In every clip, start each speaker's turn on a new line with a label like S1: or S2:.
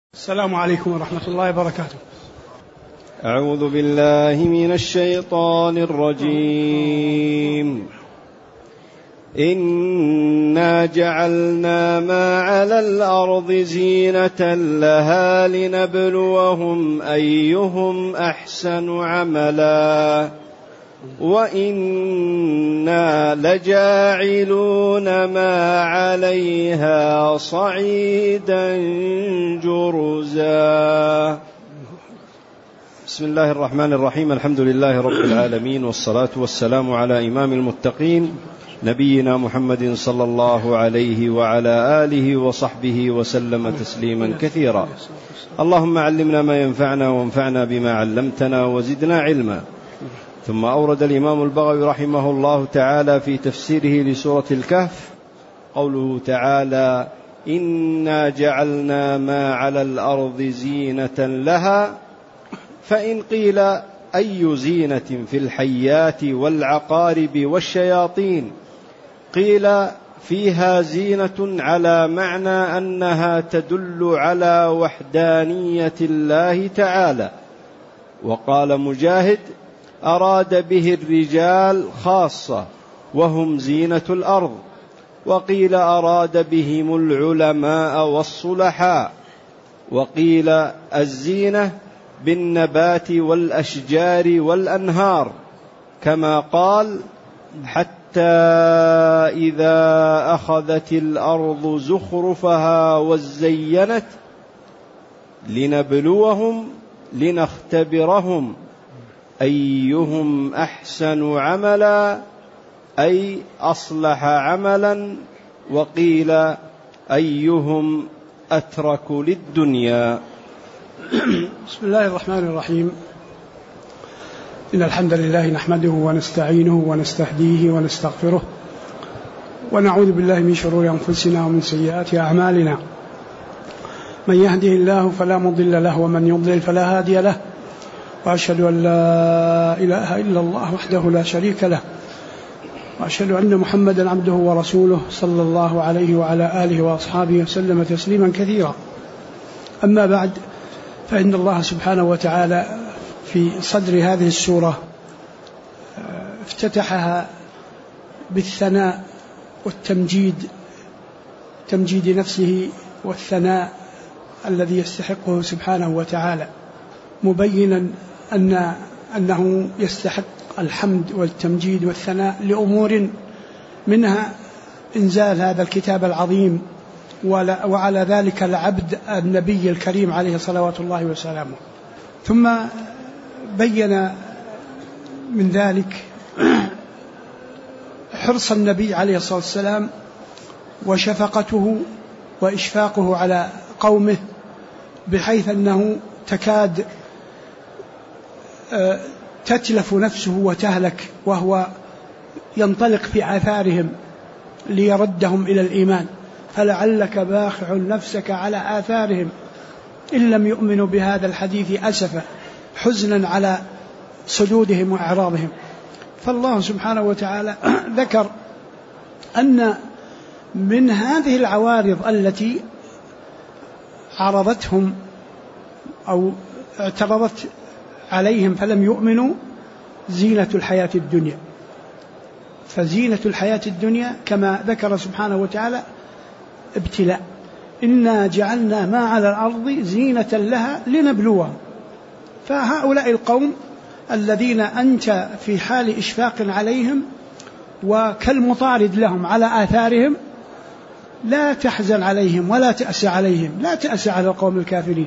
S1: السلام عليكم ورحمة الله وبركاته.
S2: أعوذ بالله من الشيطان الرجيم. إنا جعلنا ما على الأرض زينة لها لنبلوهم أيهم أحسن عملا وإنا لجاعلون ما عليها صعيدا جرزا. بسم الله الرحمن الرحيم. الحمد لله رب العالمين، والصلاة والسلام على إمام المتقين نبينا محمد صلى الله عليه وعلى آله وصحبه وسلم تسليما كثيرا. اللهم علمنا ما ينفعنا وانفعنا بما علمتنا وزدنا علما. ثم أورد الإمام البغوي رحمه الله تعالى في تفسيره لسورة الكهف قوله تعالى: إنا جعلنا ما على الأرض زينة لها. فإن قيل أي زينة في الحيات والعقارب والشياطين؟ قيل فيها زينة على معنى أنها تدل على وحدانية الله تعالى. وقال مجاهد: أراد به الرجال خاصة وهم زينة الأرض. وقيل أراد بهم العلماء والصلحاء. وقيل الزينة بالنبات والأشجار والأنهار، كما قال: حتى إذا أخذت الأرض زخرفها وزينت لنبلوهم لنختبرهم أيهم أحسن عملا، أي أصلح عملا. وقيل أيهم أترك للدنيا.
S1: بسم الله الرحمن الرحيم. إن الحمد لله نحمده ونستعينه ونستهديه ونستغفره، ونعوذ بالله من شرور أنفسنا ومن سيئات أعمالنا. من يهده الله فلا مضل له، ومن يضلل فلا هادي له. وأشهد أن لا إله إلا الله وحده لا شريك له، وأشهد أن محمدا عبده ورسوله صلى الله عليه وعلى آله وأصحابه وسلم تسليما كثيرا. أما بعد، فإن الله سبحانه وتعالى في صدر هذه السورة افتتحها بالثناء والتمجيد، تمجيد نفسه والثناء الذي يستحقه سبحانه وتعالى، مبينا أنه يستحق الحمد والتمجيد والثناء لأمور منها إنزال هذا الكتاب العظيم، وعلى ذلك العبد النبي الكريم عليه صلوات الله وسلامه. ثم بين من ذلك حرص النبي عليه الصلاة والسلام وشفقته وإشفاقه على قومه، بحيث أنه تكاد تتلف نفسه وتهلك وهو ينطلق في آثارهم ليردهم إلى الإيمان. فلعلك باخع نفسك على آثارهم إن لم يؤمنوا بهذا الحديث أسفا، حزنا على صدودهم وإعراضهم. فالله سبحانه وتعالى ذكر أن من هذه العوارض التي عرضتهم أو اعترضت عليهم فلم يؤمنوا زينة الحياة الدنيا. فزينة الحياة الدنيا كما ذكر سبحانه وتعالى ابتلاء. إنا جعلنا ما على الأرض زينة لها لنبلوهم. فهؤلاء القوم الذين أنت في حال إشفاق عليهم وكالمطارد لهم على آثارهم، لا تحزن عليهم ولا تأسى عليهم، لا تأسى على القوم الكافرين.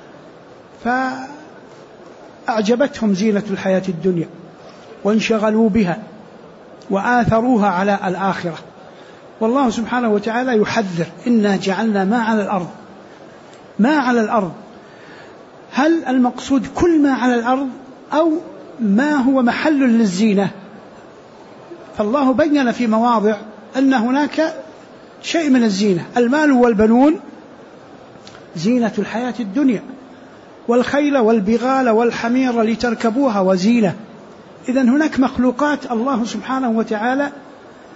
S1: فأعجبتهم زينة الحياة الدنيا وانشغلوا بها وآثروها على الآخرة. والله سبحانه وتعالى يحذر: إنا جعلنا ما على الأرض. ما على الأرض، هل المقصود كل ما على الأرض أو ما هو محل للزينة؟ فالله بين في مواضع أن هناك شيء من الزينة. المال والبنون زينة الحياة الدنيا، والخيل والبغال والحمير لتركبوها وزينة. إذن هناك مخلوقات الله سبحانه وتعالى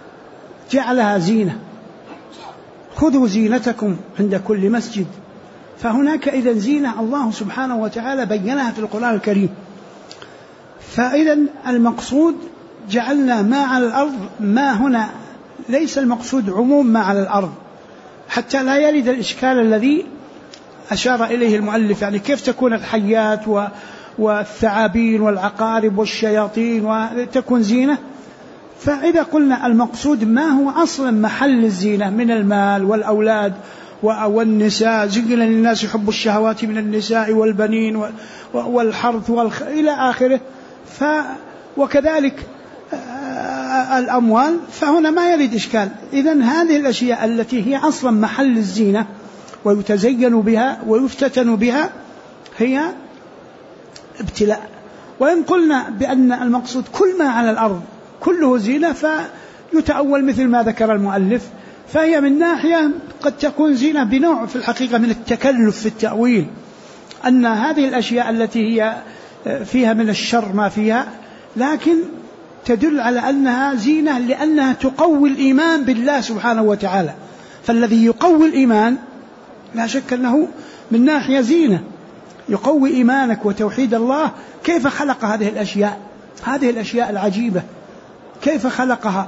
S1: جعلها زينة. خذوا زينتكم عند كل مسجد فهناك إذا زينة الله سبحانه وتعالى بينها في القرآن الكريم. فإذا المقصود جعلنا ما على الأرض، ما هنا ليس المقصود عموم ما على الأرض، حتى لا يرد الإشكال الذي أشار إليه المؤلف، يعني كيف تكون الحيات والثعابين والعقارب والشياطين وتكون زينة. فإذا قلنا المقصود ما هو أصلا محل الزينة من المال والأولاد والنساء، زين للناس حب الشهوات من النساء والبنين والحرث إلى آخره، وكذلك الأموال، فهنا ما يريد إشكال. إذن هذه الأشياء التي هي أصلا محل الزينة ويتزين بها ويفتتن بها هي ابتلاء. وإن قلنا بأن المقصود كل ما على الأرض كله زينة فيتأول مثل ما ذكر المؤلف، فهي من ناحية قد تكون زينة بنوع في الحقيقة من التكلف في التأويل، أن هذه الأشياء التي هي فيها من الشر ما فيها، لكن تدل على أنها زينة لأنها تقوي الإيمان بالله سبحانه وتعالى. فالذي يقوي الإيمان لا شك أنه من ناحية زينة، يقوي إيمانك وتوحيد الله. كيف خلق هذه الأشياء، هذه الأشياء العجيبة، كيف خلقها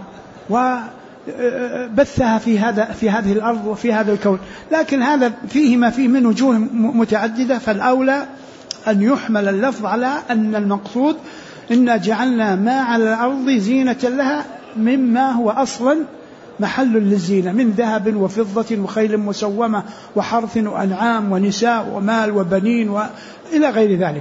S1: وبثها في هذه الأرض وفي هذا الكون. لكن هذا فيه ما فيه من وجوه متعددة، فالأولى أن يحمل اللفظ على أن المقصود إنا جعلنا ما على الأرض زينة لها مما هو أصلا محل للزينة من ذهب وفضة وخيل مسومة وحرث وأنعام ونساء ومال وبنين وإلى غير ذلك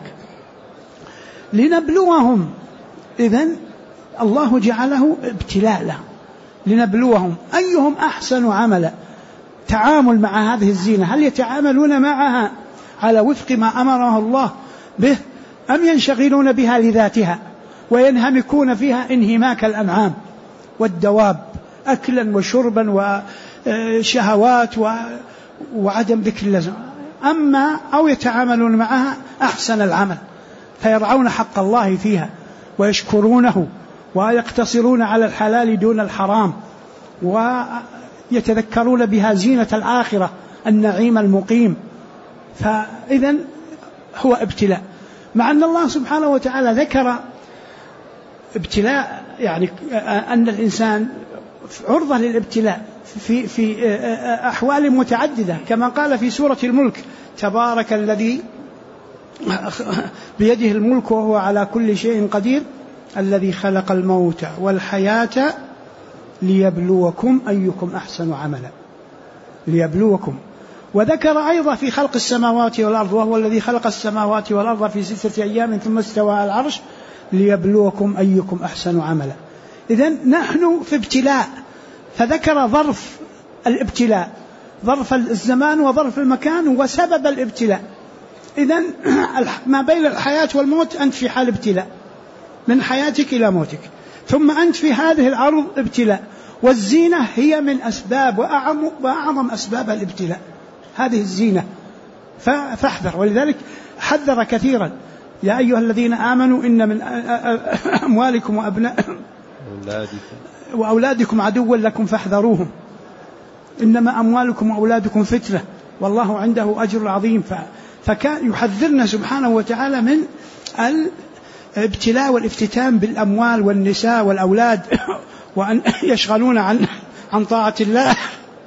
S1: لنبلوهم. إذن الله جعله ابتلاء لهم لنبلوهم أيهم أحسن عملا. تعامل مع هذه الزينة، هل يتعاملون معها على وفق ما أمره الله به، أم ينشغلون بها لذاتها وينهمكون فيها انهماك الأنعام والدواب أكلا وشربا وشهوات وعدم ذكر اللازم، أو يتعاملون معها أحسن العمل فيرعون حق الله فيها ويشكرونه ويقتصرون على الحلال دون الحرام ويتذكرون بها زينة الآخرة النعيم المقيم. فإذن هو ابتلاء، مع أن الله سبحانه وتعالى ذكر ابتلاء، يعني أن الإنسان عرضة للابتلاء في أحوال متعددة، كما قال في سورة الملك: تبارك الذي بيده الملك وهو على كل شيء قدير الذي خلق الموت والحياة ليبلوكم أيكم أحسن عملا. ليبلوكم. وذكر أيضا في خلق السماوات والأرض: وهو الذي خلق السماوات والأرض في 6 أيام ثم استوى على العرش ليبلوكم أيكم أحسن عملا. إذن نحن في ابتلاء، فذكر ظرف الابتلاء، ظرف الزمان وظرف المكان وسبب الابتلاء. إذن ما بين الحياة والموت أنت في حال ابتلاء، من حياتك إلى موتك، ثم أنت في هذه الأرض ابتلاء، والزينة هي من أسباب وأعظم أسباب الابتلاء، هذه الزينة، فاحذر. ولذلك حذر كثيرا: يا أيها الذين آمنوا إن من أموالكم وأولادكم عدوا لكم فاحذروهم، إنما أموالكم وأولادكم فتنة والله عنده أجر عظيم. فكان يحذرنا سبحانه وتعالى من الابتلاء والافتتان بالأموال والنساء والأولاد وأن يشغلون عن طاعة الله.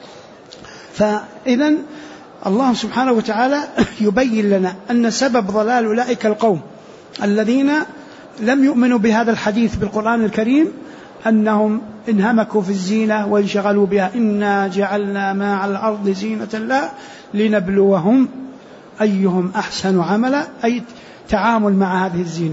S1: فإذن الله سبحانه وتعالى يبين لنا أن سبب ضلال أولئك القوم الذين لم يؤمنوا بهذا الحديث بالقرآن الكريم أنهم انهمكوا في الزينة وانشغلوا بها. إنا جعلنا ما على الأرض زينة لها لنبلوهم أيهم أحسن عملا، أي تعامل مع هذه الزينة.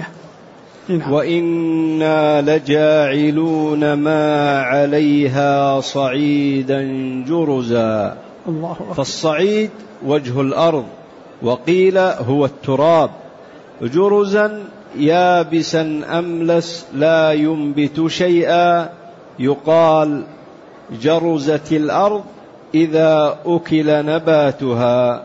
S2: وإنا لجاعلون ما عليها صعيدا جرزا. فالصعيد وجه الأرض، وقيل هو التراب، جرزا يابسا أملس لا ينبت شيئا، يقال جرزت الأرض إذا أكل نباتها.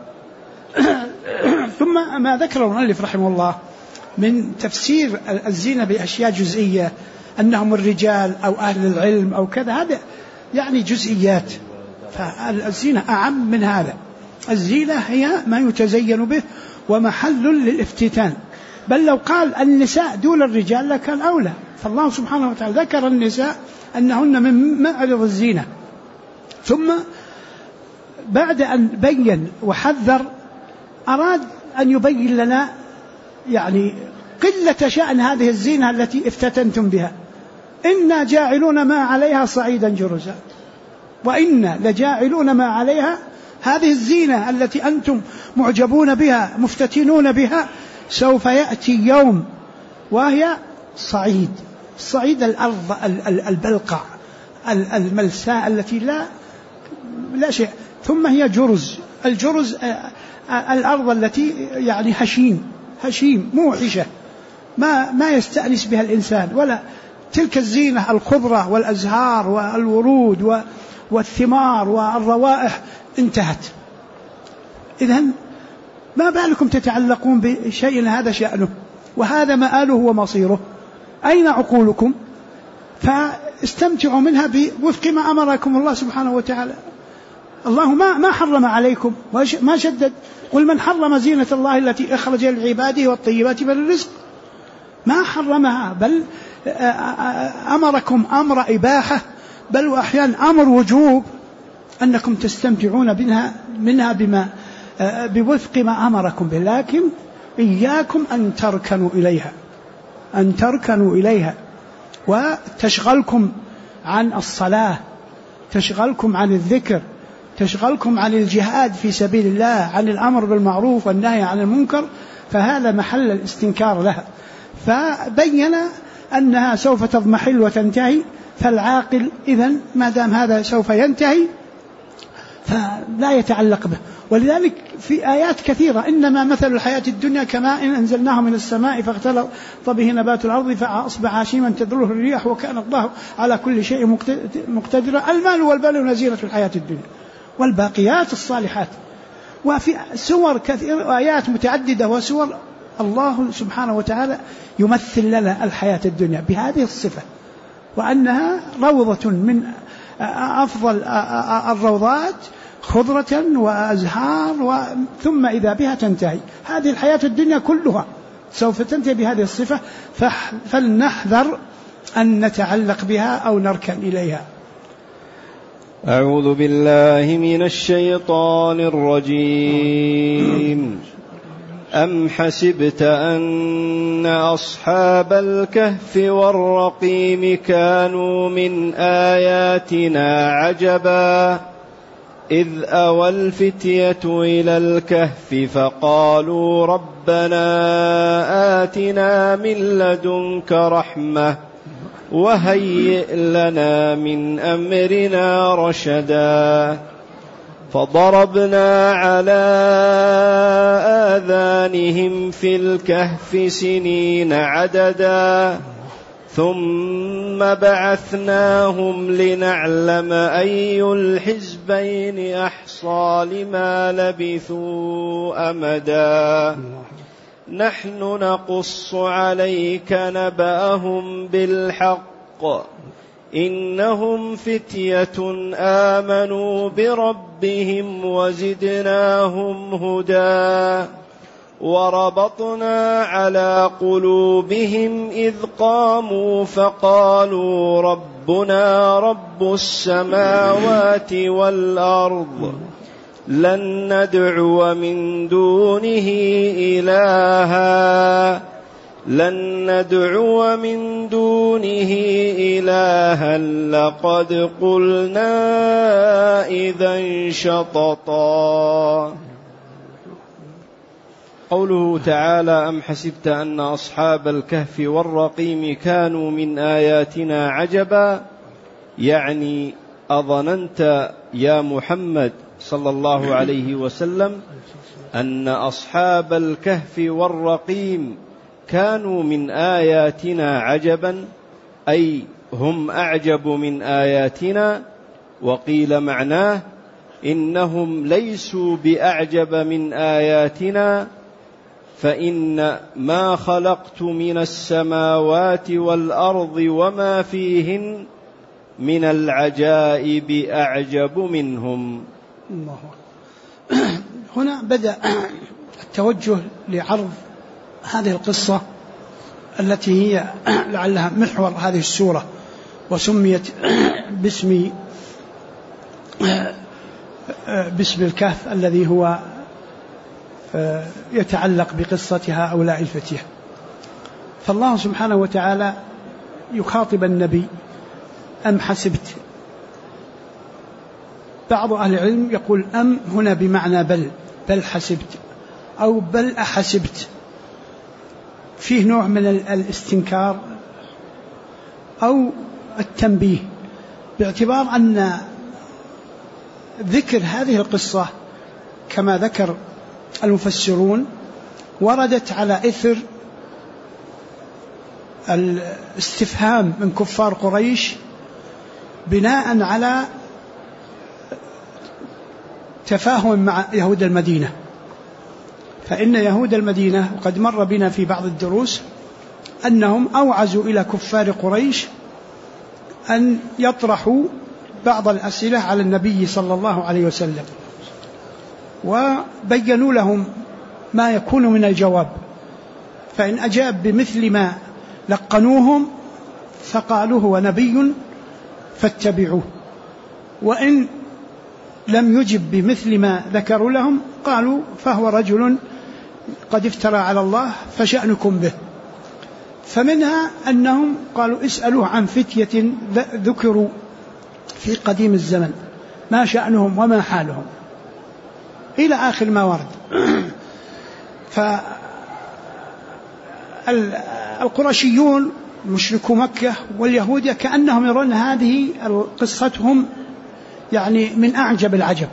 S1: ثم ما ذكره المؤلف رحمه الله من تفسير الزينة بأشياء جزئية، أنهم الرجال أو أهل العلم أو كذا، هذا يعني جزئيات، فالزينة أعم من هذا. الزينة هي ما يتزين به ومحل للافتتان، بل لو قال النساء دون الرجال لكان أولى. فالله سبحانه وتعالى ذكر النساء أنهن من معرض الزينة، ثم بعد أن بين وحذر أراد أن يبين لنا يعني قلة شأن هذه الزينة التي افتتنتم بها. إنا جاعلون ما عليها صعيدا جرزا، وإنا لجاعلون ما عليها، هذه الزينة التي أنتم معجبون بها مفتتنون بها سوف يأتي يوم وهي صعيد الأرض البلقع الملساء التي لا شيء، ثم هي الجرز الأرض التي يعني هشيم موحشة ما يستأنس بها الإنسان، ولا تلك الزينة الخضرة والأزهار والورود والثمار والروائح انتهت. إذن ما بالكم تتعلقون بشيء هذا شأنه وهذا مآله ومصيره؟ أين عقولكم؟ فاستمتعوا منها بوفق ما أمركم الله سبحانه وتعالى. الله ما حرم عليكم ما شدد. قل من حرم زينة الله التي أخرج لعباده والطيبات من الرزق، ما حرمها، بل أمركم أمر إباحة، بل وأحيانا أمر وجوب أنكم تستمتعون منها بوفق ما أمركم به، لكن إياكم أن تركنوا إليها وتشغلكم عن الصلاة، تشغلكم عن الذكر، تشغلكم عن الجهاد في سبيل الله، عن الأمر بالمعروف والنهي عن المنكر، فهذا محل الاستنكار لها. فبين أنها سوف تضمحل وتنتهي، فالعاقل إذن ما دام هذا سوف ينتهي فلا يتعلق به. ولذلك في آيات كثيرة إنما مثل الحياة الدنيا كماء أنزلناه من السماء فاختلط به نبات الأرض فأصبح هشيما تذروه الرياح وكان الله على كل شيء مقتدرا. المال والبنون زينة الحياة الدنيا والباقيات الصالحات. وفي سور كثيرة وآيات متعددة وسور الله سبحانه وتعالى يمثل لنا الحياة الدنيا بهذه الصفة، وأنها روضة من أفضل الروضات، خضرة وأزهار، ثم إذا بها تنتهي. هذه الحياة الدنيا كلها سوف تنتهي بهذه الصفة، فلنحذر أن نتعلق بها أو نركن إليها.
S2: أعوذ بالله من الشيطان الرجيم. أم حسبت أن أصحاب الكهف والرقيم كانوا من آياتنا عجبا إذ أوى الفتية إلى الكهف فقالوا ربنا آتنا من لدنك رحمة وهيئ لنا من أمرنا رشدا فضربنا على آذانهم في الكهف سنين عددا ثم بعثناهم لنعلم أي الحزبين أحصى لما لبثوا أمدا نحن نقص عليك نبأهم بالحق إنهم فتية آمنوا بربهم وزدناهم هدى وربطنا على قلوبهم إذ قاموا فقالوا ربنا رب السماوات والأرض لن ندعو من دونه إلها لقد قلنا إذا شططا. قوله تعالى أم حسبت أن أصحاب الكهف والرقيم كانوا من آياتنا عجبا، يعني أظننت يا محمد صلى الله عليه وسلم أن أصحاب الكهف والرقيم كانوا من آياتنا عجبا، أي هم أعجب من آياتنا. وقيل معناه إنهم ليسوا بأعجب من آياتنا، فإن ما خلقت من السماوات والأرض وما فيهن من العجائب أعجب منهم.
S1: الله. هنا بدأ التوجه لعرض هذه القصة التي هي لعلها محور هذه السورة، وسميت باسم الكهف الذي هو يتعلق بقصة هؤلاء الفتية. فالله سبحانه وتعالى يخاطب النبي: أم حسبت. بعض أهل العلم يقول أم هنا بمعنى بل حسبت، أو بل أحسبت، فيه نوع من الاستنكار أو التنبيه، باعتبار أن ذكر هذه القصة كما ذكر المفسرون وردت على إثر الاستفهام من كفار قريش بناء على تفاهم مع يهود المدينة. فإن يهود المدينة وقد مر بنا في بعض الدروس أنهم أوعزوا إلى كفار قريش أن يطرحوا بعض الأسئلة على النبي صلى الله عليه وسلم، وبينوا لهم ما يكون من الجواب، فإن أجاب بمثل ما لقنوهم فقالوا هو نبي فاتبعوه، وإن لم يجب بمثل ما ذكروا لهم قالوا فهو رجل قد افترى على الله فشأنكم به. فمنها أنهم قالوا اسألوه عن فتية ذكروا في قديم الزمن ما شأنهم وما حالهم إلى آخر ما ورد. فالقرشيون مشركو مكة واليهود كأنهم يرون هذه قصتهم يعني من أعجب العجب.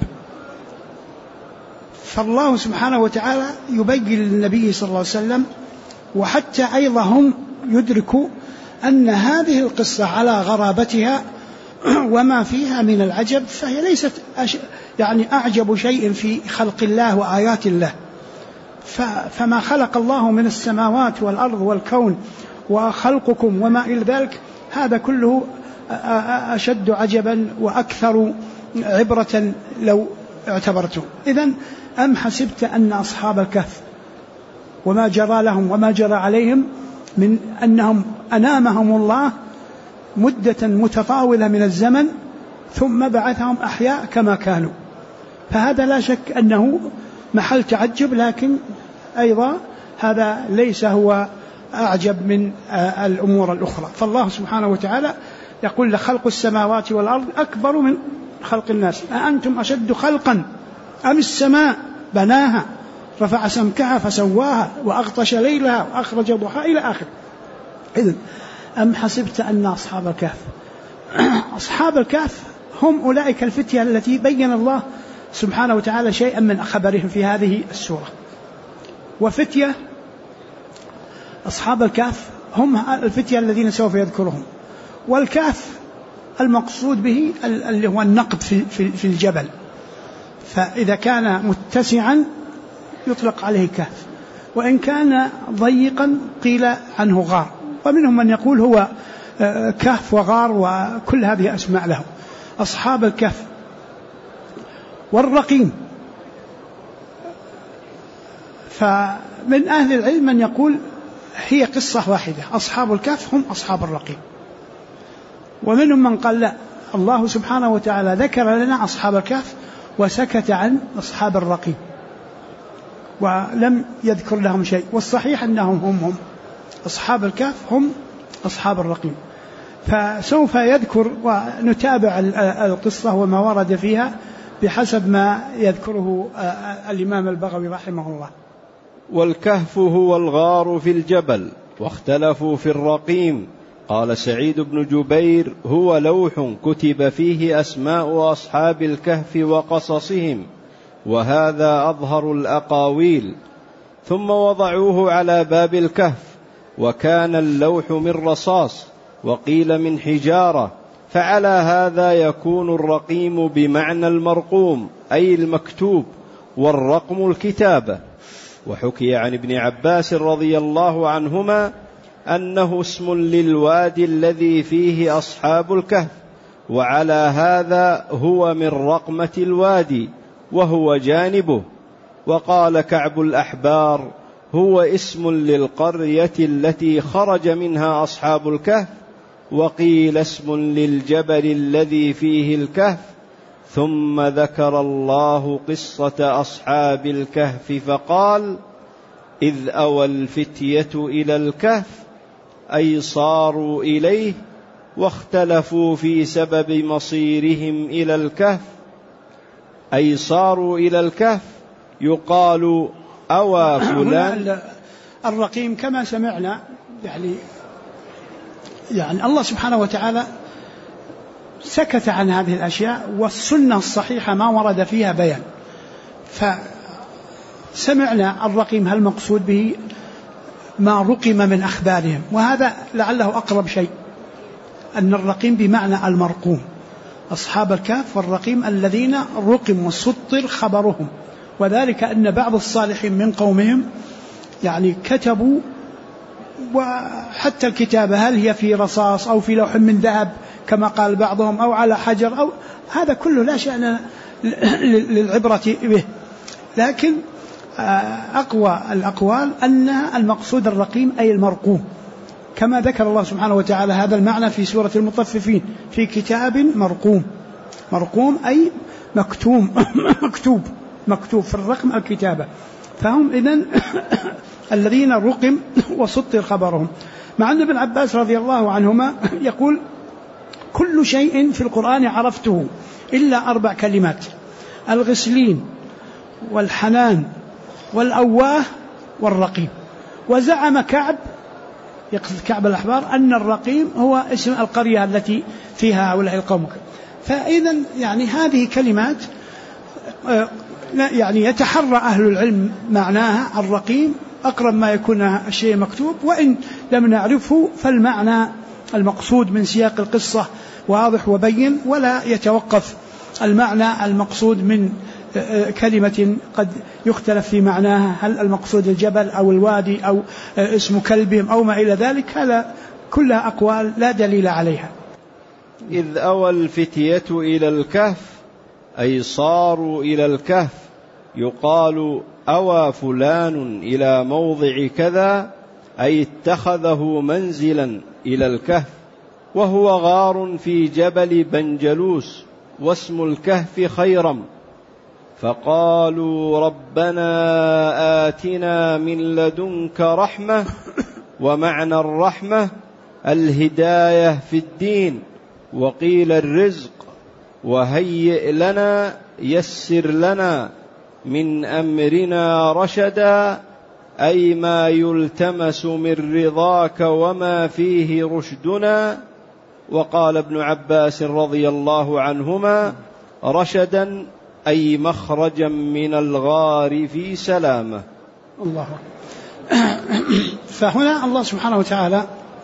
S1: فالله سبحانه وتعالى يبين للنبي صلى الله عليه وسلم، وحتى أيضا هم يدركوا أن هذه القصة على غرابتها وما فيها من العجب فهي ليست يعني أعجب شيء في خلق الله وآيات الله. فما خلق الله من السماوات والأرض والكون وخلقكم وما إلى ذلك هذا كله أشد عجبا وأكثر عبرة لو اعتبرتم. إذن أم حسبت أن أصحاب الكهف وما جرى لهم وما جرى عليهم من أنهم أنامهم الله مدة متطاولة من الزمن ثم بعثهم أحياء كما كانوا، فهذا لا شك أنه محل تعجب، لكن أيضا هذا ليس هو أعجب من الأمور الأخرى. فالله سبحانه وتعالى يقول لخلق السماوات والأرض أكبر من خلق الناس، أأنتم أشد خلقا أم السماء بناها رفع سمكها فسواها وأغطش ليلها وأخرج ضحاها إلى آخر. إذن أم حسبت أن أصحاب الكهف أصحاب الكهف هم أولئك الفتية التي بين الله سبحانه وتعالى شيئا من خبرهم في هذه السورة. وفتية أصحاب الكهف هم الفتية الذين سوف يذكرهم، والكهف المقصود به اللي هو النقب في الجبل، فإذا كان متسعا يطلق عليه كهف، وإن كان ضيقا قيل عنه غار، ومنهم من يقول هو كهف وغار وكل هذه أسماء له. أصحاب الكهف والرقيم، فمن أهل العلم من يقول هي قصة واحدة، أصحاب الكهف هم أصحاب الرقيم، ومنهم من قال لا، الله سبحانه وتعالى ذكر لنا أصحاب الكهف وسكت عن أصحاب الرقيم ولم يذكر لهم شيء، والصحيح أنهم هم أصحاب الكهف هم أصحاب الرقيم. فسوف يذكر ونتابع القصة وما ورد فيها بحسب ما يذكره الإمام البغوي رحمه الله.
S2: والكهف هو الغار في الجبل، واختلفوا في الرقيم. قال سعيد بن جبير هو لوح كتب فيه أسماء أصحاب الكهف وقصصهم، وهذا أظهر الأقاويل. ثم وضعوه على باب الكهف، وكان اللوح من رصاص وقيل من حجارة، فعلى هذا يكون الرقيم بمعنى المرقوم أي المكتوب، والرقم الكتابة. وحكي عن ابن عباس رضي الله عنهما أنه اسم للوادي الذي فيه أصحاب الكهف، وعلى هذا هو من رقمة الوادي وهو جانبه. وقال كعب الأحبار: هو اسم للقرية التي خرج منها أصحاب الكهف، وقيل اسم للجبل الذي فيه الكهف. ثم ذكر الله قصة أصحاب الكهف فقال: إذ أوى الفتية إلى الكهف، أي صاروا إليه واختلفوا في سبب مصيرهم إلى الكهف، أي صاروا إلى الكهف. يقال أوى فلان.
S1: الرقيم كما سمعنا يعني الله سبحانه وتعالى سكت عن هذه الأشياء، والسنة الصحيحة ما ورد فيها بيان. فسمعنا الرقيم هل مقصود به ما رقم من أخبارهم، وهذا لعله أقرب شيء، أن الرقيم بمعنى المرقوم. أصحاب الكهف والرقيم الذين رقم وسطر خبرهم، وذلك أن بعض الصالحين من قومهم يعني كتبوا، وحتى الكتابة هل هي في رصاص أو في لوح من ذهب كما قال بعضهم، أو على حجر، أو هذا كله لا شأن للعبرة به. لكن أقوى الأقوال أن المقصود الرقيم أي المرقوم، كما ذكر الله سبحانه وتعالى هذا المعنى في سورة المطففين: في كتاب مرقوم. مرقوم أي مكتوم مكتوب في الرقم الكتابة. فهم إذن الذين رقم وسطر خبرهم. مع أن ابن عباس رضي الله عنهما يقول: كل شيء في القرآن عرفته إلا 4 كلمات: الغسلين والحنان والأواه والرقيم. وزعم كعب، يقصد كعب الأحبار، أن الرقيم هو اسم القرية التي فيها هؤلاء القوم. فإذا يعني هذه كلمات يعني يتحرى أهل العلم معناها. الرقيم أقرب ما يكون الشيء مكتوب، وإن لم نعرفه فالمعنى المقصود من سياق القصة واضح وبين، ولا يتوقف المعنى المقصود من كلمة قد يختلف في معناها، هل المقصود الجبل أو الوادي أو اسم كلبهم أو ما إلى ذلك. هذا كلها أقوال لا دليل عليها.
S2: إذ أوى الفتية إلى الكهف، أي صاروا إلى الكهف. يقال أوى فلان إلى موضع كذا، أي اتخذه منزلا إلى الكهف، وهو غار في جبل بنجلوس، واسم الكهف خيرم. فقالوا ربنا آتنا من لدنك رحمة. ومعنى الرحمة الهداية في الدين، وقيل الرزق. وهيئ لنا، يسر لنا من أمرنا رشدا، أي ما يلتمس من رضاك وما فيه رشدنا. وقال ابن عباس رضي الله عنهما: رشدا أي مخرجا من الغار في سلامة.
S1: الله. فهنا الله سبحانه وتعالى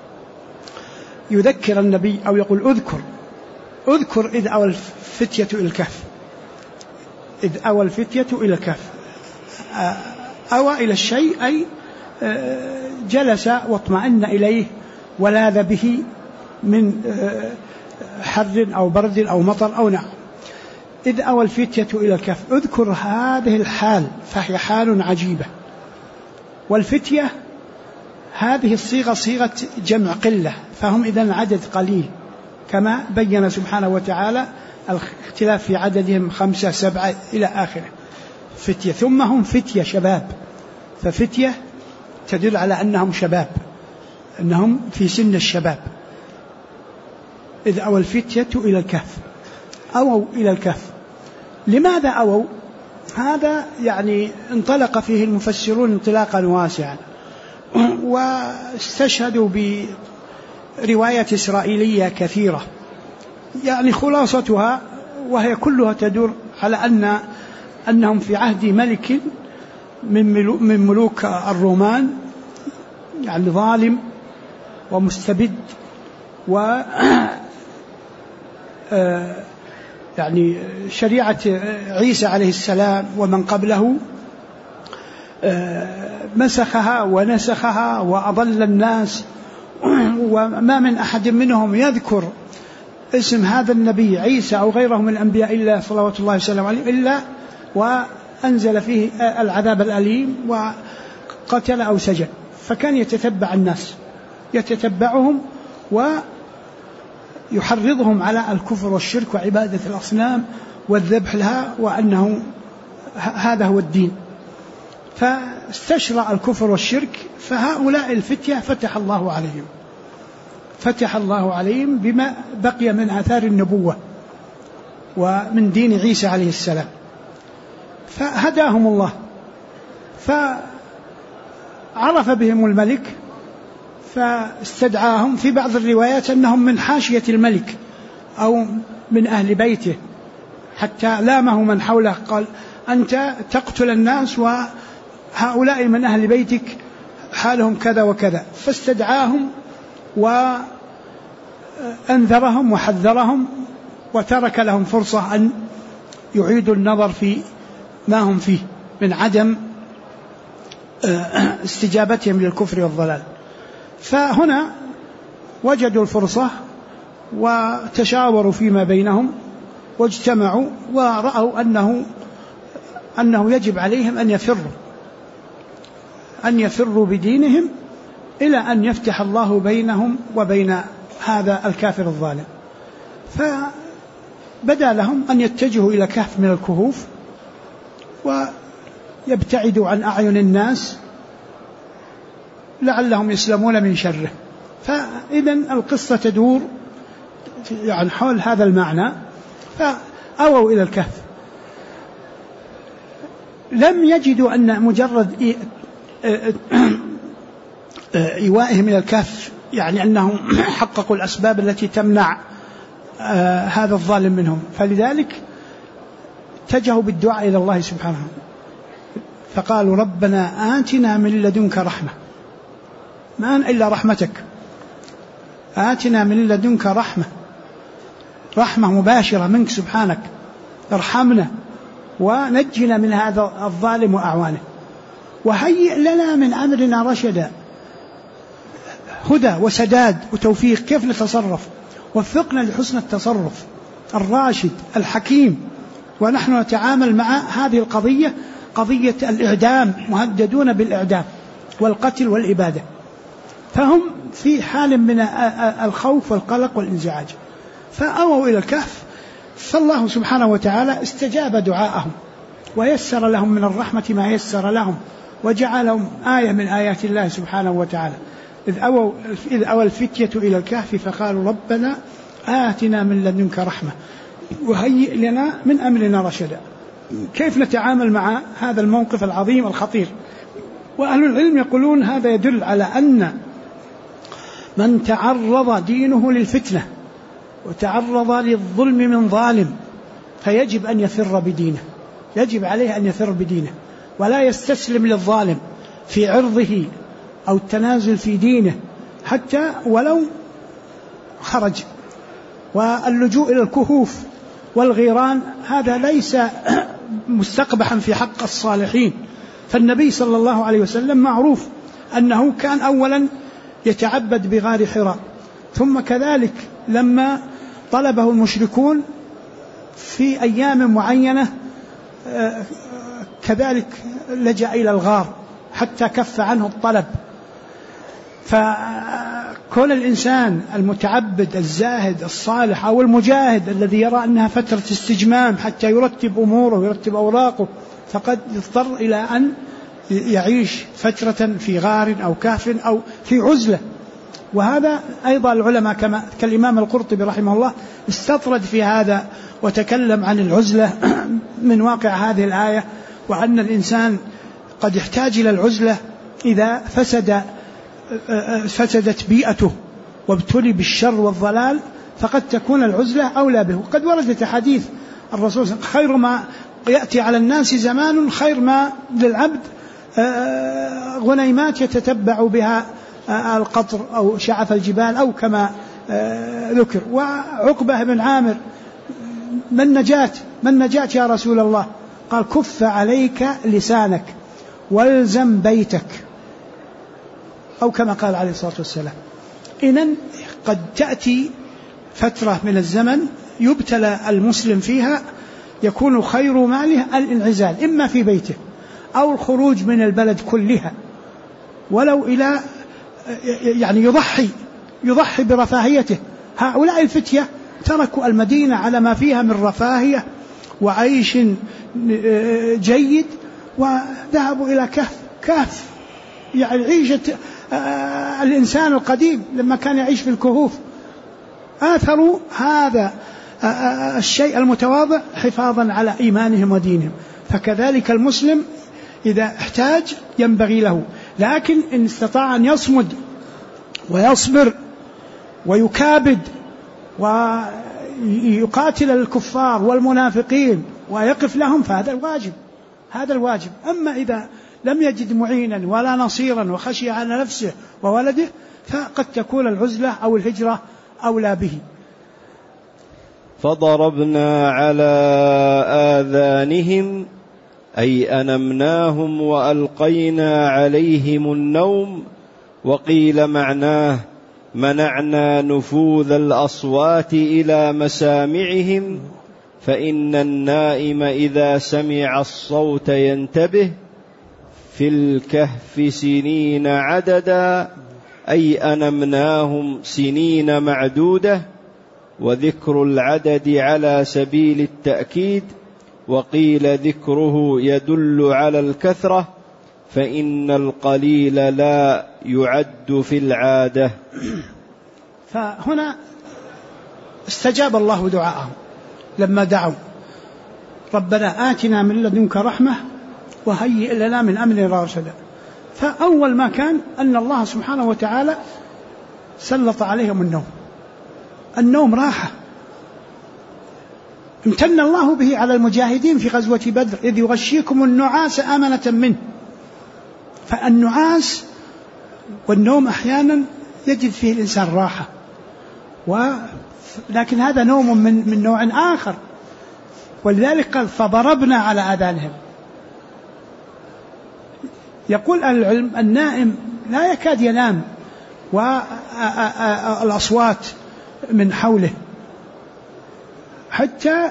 S1: يذكر النبي، أو يقول: اذكر إذ أوى الفتية إلى الكهف. إذ أوى الفتية إلى الكهف، أوى إلى الشيء أي جلس واطمأن إليه ولاذ به من حر أو برد أو مطر أو نار. إذ أوى الفتية إلى الكهف، اذكر هذه الحال، فهي حال عجيبة. والفتية هذه الصيغة صيغة جمع قلة، فهم إذن عدد قليل، كما بين سبحانه وتعالى الاختلاف في عددهم 5 7 إلى آخره. فتية، ثم هم فتية شباب، ففتية تدل على أنهم شباب، أنهم في سن الشباب. إذ أوى الفتية إلى الكهف، أووا إلى الكهف. لماذا أووا؟ هذا يعني انطلق فيه المفسرون انطلاقا واسعا، واستشهدوا برواية إسرائيلية كثيرة، يعني خلاصتها وهي كلها تدور على أنهم في عهد ملك من ملوك الرومان، يعني ظالم ومستبد، و يعني شريعة عيسى عليه السلام ومن قبله مسخها ونسخها وأضل الناس، وما من أحد منهم يذكر اسم هذا النبي عيسى أو غيره من الأنبياء إلا صلوات الله وسلامه عليه إلا أنزل فيه العذاب الأليم وقتل أو سجن، فكان يتتبع الناس، يتتبعهم ويحرضهم على الكفر والشرك وعبادة الأصنام والذبح لها، وأنه هذا هو الدين. فاستشرع الكفر والشرك، فهؤلاء الفتية فتح الله عليهم بما بقي من آثار النبوة ومن دين عيسى عليه السلام، فهداهم الله، فعرف بهم الملك فاستدعاهم. في بعض الروايات أنهم من حاشية الملك أو من أهل بيته، حتى لامه من حوله قال: أنت تقتل الناس وهؤلاء من أهل بيتك حالهم كذا وكذا. فاستدعاهم وأنذرهم وحذرهم، وترك لهم فرصة أن يعيدوا النظر في ما هم فيه من عدم استجابتهم للكفر والضلال. فهنا وجدوا الفرصة وتشاوروا فيما بينهم واجتمعوا ورأوا أنه يجب عليهم أن يفروا بدينهم إلى أن يفتح الله بينهم وبين هذا الكافر الظالم. فبدأ لهم أن يتجهوا إلى كهف من الكهوف ويبتعدوا عن أعين الناس لعلهم يسلمون من شره. فإذن القصة تدور عن حول هذا المعنى. فأووا إلى الكهف، لم يجدوا أن مجرد إيوائهم إلى الكهف يعني أنهم حققوا الأسباب التي تمنع هذا الظالم منهم، فلذلك اتجهوا بالدعاء إلى الله سبحانه، فقالوا: ربنا آتنا من لدنك رحمة، ما إلا رحمتك، آتنا من لدنك رحمة مباشرة منك سبحانك، ارحمنا ونجنا من هذا الظالم وأعوانه، وهيئ لنا من أمرنا رشدا، هدى وسداد وتوفيق، كيف نتصرف، وفقنا لحسن التصرف الراشد الحكيم. ونحن نتعامل مع هذه القضية، قضية الإعدام، مهددون بالإعدام والقتل والإبادة، فهم في حال من الخوف والقلق والانزعاج. فأووا إلى الكهف، فالله سبحانه وتعالى استجاب دعاءهم ويسر لهم من الرحمة ما يسر لهم، وجعلهم آية من آيات الله سبحانه وتعالى. إذ أوى الفتية إلى الكهف فقالوا: ربنا آتنا من لدنك رحمة وهيئ لنا من أمرنا رشدا. كيف نتعامل مع هذا الموقف العظيم الخطير؟ وأهل العلم يقولون هذا يدل على أن من تعرض دينه للفتنة وتعرض للظلم من ظالم فيجب أن يفر بدينه، يجب عليه أن يفر بدينه ولا يستسلم للظالم في عرضه أو التنازل في دينه حتى ولو خرج. واللجوء إلى الكهوف والغيران هذا ليس مستقبحا في حق الصالحين، فالنبي صلى الله عليه وسلم معروف أنه كان أولا يتعبد بغار حراء، ثم كذلك لما طلبه المشركون في أيام معينة كذلك لجأ إلى الغار حتى كف عنه الطلب. فكون الإنسان المتعبد الزاهد الصالح أو المجاهد الذي يرى أنها فترة استجمام حتى يرتب أموره ويرتب أوراقه، فقد يضطر إلى أن يعيش فترة في غار أو كهف أو في عزلة. وهذا أيضا العلماء كالإمام القرطبي رحمه الله استطرد في هذا وتكلم عن العزلة من واقع هذه الآية، وأن الإنسان قد يحتاج إلى العزلة إذا فسدت بيئته وابتلي بالشر والضلال، فقد تكون العزلة أولى به. وقد وردت حديث الرسول: خير ما يأتي على الناس زمان خير ما للعبد غنيمات يتتبع بها القطر أو شعف الجبال أو كما ذكر. وعقبة بن عامر: من نجاة يا رسول الله؟ قال: كف عليك لسانك والزم بيتك، أو كما قال عليه الصلاة والسلام. إذن قد تأتي فترة من الزمن يبتلى المسلم فيها يكون خير ماله الانعزال إما في بيته أو الخروج من البلد كلها، ولو إلى يعني يضحي برفاهيته. هؤلاء الفتية تركوا المدينة على ما فيها من رفاهية وعيش جيد وذهبوا إلى كهف يعني عيشة الإنسان القديم لما كان يعيش في الكهوف. آثروا هذا الشيء المتواضع حفاظا على إيمانهم ودينهم. فكذلك المسلم إذا احتاج ينبغي له، لكن إن استطاع أن يصمد ويصبر ويكابد ويقاتل الكفار والمنافقين ويقف لهم فهذا الواجب. أما إذا لم يجد معينا ولا نصيرا وخشي على نفسه وولده فقد تكون العزلة أو الهجرة أولى به.
S2: فضربنا على آذانهم أي أنمناهم وألقينا عليهم النوم، وقيل معناه منعنا نفوذ الأصوات إلى مسامعهم، فإن النائم إذا سمع الصوت ينتبه. في الكهف سنين عددا أي أنمناهم سنين معدودة، وذكر العدد على سبيل التأكيد، وقيل ذكره يدل على الكثرة، فإن القليل لا يعد في العادة.
S1: فهنا استجاب الله دعاءهم لما دعوا ربنا آتنا من لدنك رحمة وهيئ لنا من أمرنا رشدا. فأول ما كان أن الله سبحانه وتعالى سلط عليهم النوم راحة امتن الله به على المجاهدين في غزوة بدر إذ يغشيكم النعاس أمنة منه. فالنعاس والنوم أحيانا يجد فيه الإنسان راحة، لكن هذا نوم من نوع آخر. ولذلك قال فضربنا على آذانهم. يقول أهل العلم النائم لا يكاد ينام والأصوات من حوله حتى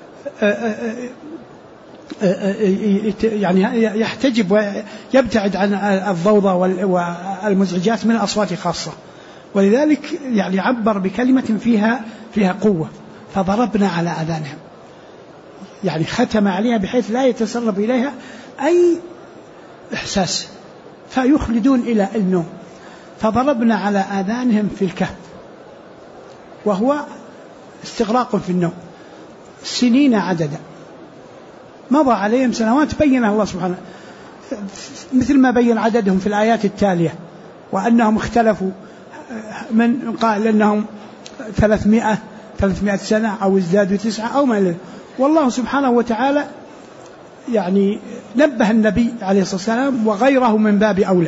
S1: يعني يحتجب ويبتعد عن الضوضاء والمزعجات من الأصوات خاصة. ولذلك يعني عبر بكلمة فيها قوة، فضربنا على آذانهم، يعني ختم عليها بحيث لا يتسرب إليها أي إحساس فيخلدون إلى النوم. فضربنا على آذانهم في الكهف وهو استغراق في النوم سنين عددا، مضى عليهم سنوات بينها الله سبحانه مثل ما بين عددهم في الآيات التالية، وأنهم اختلفوا من قال أنهم 300 سنة أو ازدادوا 9 أو ما إليه. والله سبحانه وتعالى يعني نبه النبي عليه الصلاة والسلام وغيره من باب أولى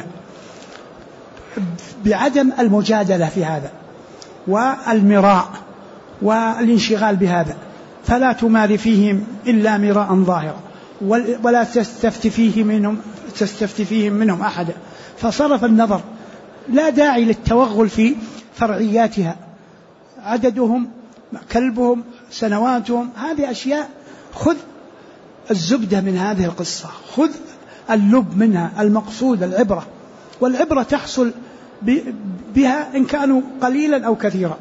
S1: بعدم المجادلة في هذا والمراء والانشغال بهذا، فلا تمار فيهم إلا مراء ظاهرا ولا تستفتي فيهم منهم أحدا. فصرف النظر، لا داعي للتوغل في فرعياتها، عددهم، كلبهم، سنواتهم، هذه أشياء خذ الزبدة من هذه القصة، خذ اللب منها، المقصود العبرة، والعبرة تحصل بها إن كانوا قليلا أو كثيرا،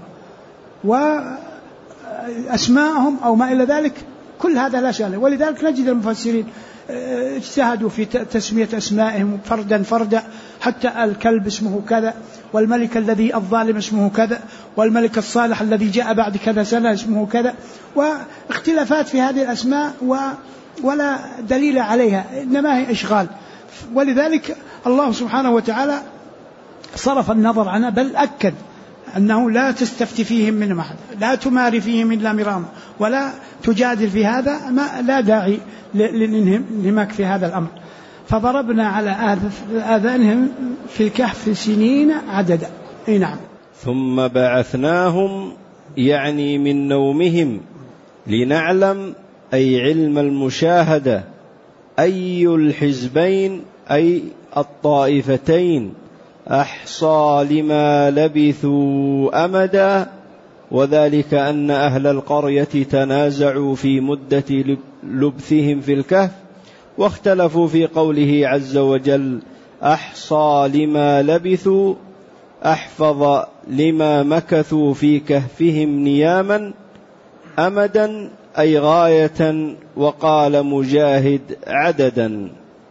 S1: وأسماءهم أو ما إلى ذلك كل هذا لا شأن. ولذلك نجد المفسرين اجتهدوا في تسمية أسمائهم فردا حتى الكلب اسمه كذا، والملك الذي الظالم اسمه كذا، والملك الصالح الذي جاء بعد كذا سنة اسمه كذا، واختلافات في هذه الأسماء ولا دليل عليها، إنما هي إشغال. ولذلك الله سبحانه وتعالى صرف النظر عنها، بل أكد أنه لا تستفتي فيهم من أحد، لا تماري فيهم إلا مراما، ولا تجادل في هذا، ما لا داعي للانهماك في هذا الأمر. فضربنا على آذانهم في الكهف سنين عددا. أي نعم.
S2: ثم بعثناهم يعني من نومهم لنعلم أي علم المشاهدة أي الحزبين أي الطائفتين أحصى لما لبثوا أمدا، وذلك أن أهل القرية تنازعوا في مدة لبثهم في الكهف، واختلفوا في قوله عز وجل: أحصى لما لبثوا أحفظ لما مكثوا في كهفهم نياما أمدا، أي غاية، وقال مجاهد عددا.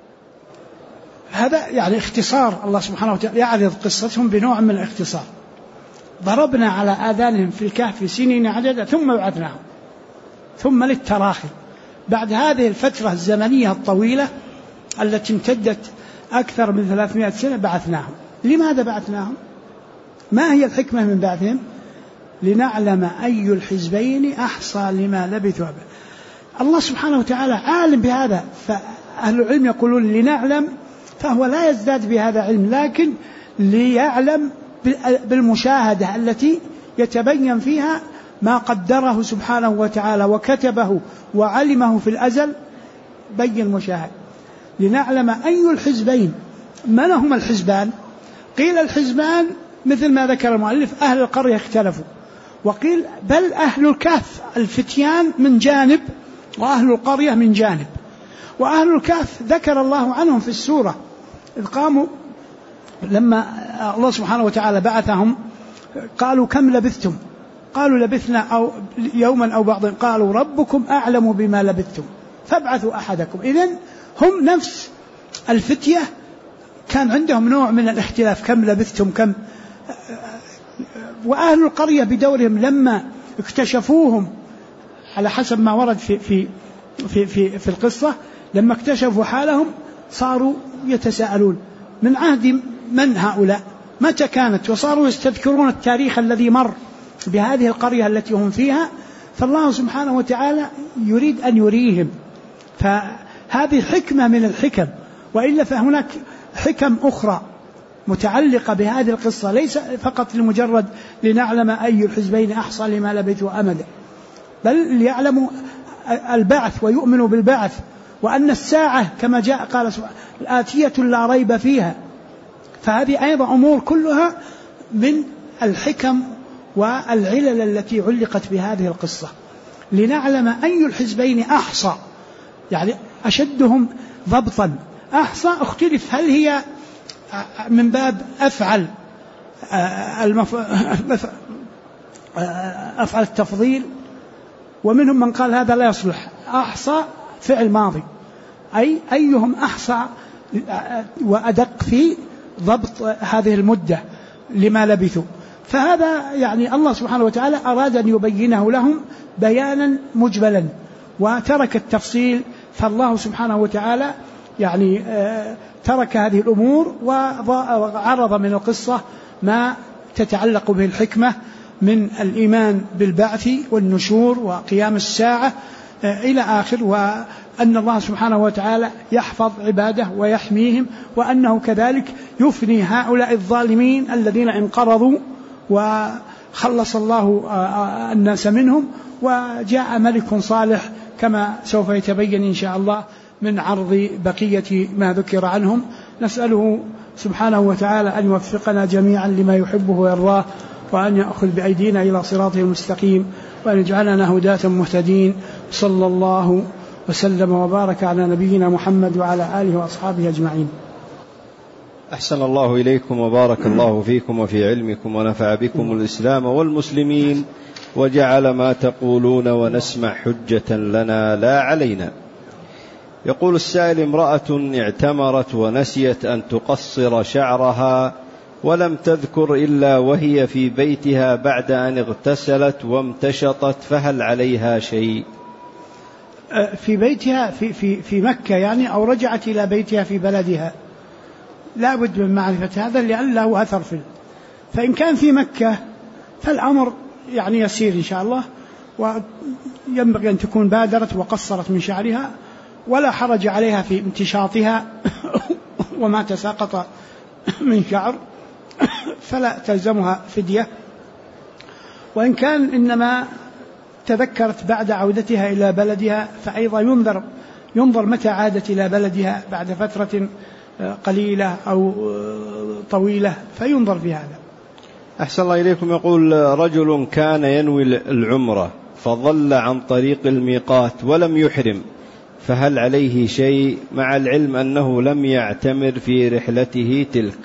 S1: هذا يعني اختصار، الله سبحانه وتعالى يعرض قصتهم بنوع من الاختصار. ضربنا على آذانهم في الكهف سنين عددا ثم بعثناهم، ثم للتراخي بعد هذه الفترة الزمنية الطويلة التي امتدت أكثر من 300 سنة بعثناهم. لماذا بعثناهم؟ ما هي الحكمة من بعثهم؟ لنعلم أي الحزبين أحصى لما لبثوا. الله سبحانه وتعالى عالم بهذا، فأهل العلم يقولون لنعلم، فهو لا يزداد بهذا علم، لكن ليعلم بالمشاهدة التي يتبين فيها ما قدره سبحانه وتعالى وكتبه وعلمه في الأزل، بين مشاهد. لنعلم أي الحزبين. من هم الحزبان؟ قيل الحزبان مثل ما ذكر المؤلف أهل القرية اختلفوا، وقيل بل أهل الكهف الفتيان من جانب وأهل القرية من جانب. وأهل الكهف ذكر الله عنهم في السورة إذ قاموا لما الله سبحانه وتعالى بعثهم قالوا كم لبثتم؟ قالوا لبثنا أو يوما أو بعض، قالوا ربكم أعلم بما لبثتم فابعثوا أحدكم. إذن هم نفس الفتية كان عندهم نوع من الاختلاف، كم لبثتم كم. وأهل القرية بدورهم لما اكتشفوهم على حسب ما ورد في القصة، لما اكتشفوا حالهم صاروا يتساءلون من عهد من هؤلاء، متى كانت، وصاروا يستذكرون التاريخ الذي مر بهذه القرية التي هم فيها. فالله سبحانه وتعالى يريد أن يريهم، فهذه حكمة من الحكم. وإلا فهناك حكم أخرى متعلقة بهذه القصة، ليس فقط لمجرد لنعلم أي الحزبين أحصى لما لبثوا أمدا، بل ليعلموا البعث ويؤمنوا بالبعث، وأن الساعة كما جاء قال الآتية لا ريب فيها. فهذه أيضا أمور كلها من الحكم والعلل التي علقت بهذه القصة. لنعلم أي الحزبين أحصى، يعني أشدهم ضبطا. أحصى اختلف، هل هي من باب أفعل أفعل التفضيل، ومنهم من قال هذا لا يصلح، أحصى فعل ماضي، أي أيهم أحصى وأدق في ضبط هذه المدة لما لبثوا. فهذا يعني الله سبحانه وتعالى أراد أن يبينه لهم بيانا مجملا وترك التفصيل. فالله سبحانه وتعالى يعني ترك هذه الأمور وعرض من القصة ما تتعلق به الحكمة من الإيمان بالبعث والنشور وقيام الساعة إلى آخر، وأن الله سبحانه وتعالى يحفظ عباده ويحميهم، وأنه كذلك يفني هؤلاء الظالمين الذين انقرضوا وخلص الله الناس منهم، وجاء ملك صالح كما سوف يتبين إن شاء الله من عرض بقية ما ذكر عنهم. نسأله سبحانه وتعالى أن يوفقنا جميعا لما يحبه ويرضاه، وأن يأخذ بأيدينا إلى صراطه المستقيم، وأن يجعلنا هداة مهتدين. صلى الله وسلم وبارك على نبينا محمد وعلى آله وأصحابه أجمعين.
S2: أحسن الله إليكم وبارك الله فيكم وفي علمكم، ونفع بكم الإسلام والمسلمين، وجعل ما تقولون ونسمع حجة لنا لا علينا. يقول السائل: امرأة اعتمرت ونسيت أن تقصر شعرها ولم تذكر إلا وهي في بيتها بعد أن اغتسلت وامتشطت، فهل عليها شيء؟
S1: في بيتها في مكة يعني، أو رجعت إلى بيتها في بلدها؟ لا بد من معرفة هذا لأن له أثر فإن كان في مكة فالأمر يعني يسير إن شاء الله، وينبغي أن تكون بادرت وقصرت من شعرها، ولا حرج عليها في امتشاطها وما تساقط من شعر فلا تلزمها فدية. وإن كان إنما تذكرت بعد عودتها إلى بلدها فأيضا ينظر متى عادت إلى بلدها بعد فترة قليلة أو طويلة، فينظر في هذا.
S2: أحسن الله إليكم. يقول رجل كان ينوي العمرة فضل عن طريق الميقات ولم يحرم، فهل عليه شيء مع العلم أنه لم يعتمر في رحلته تلك؟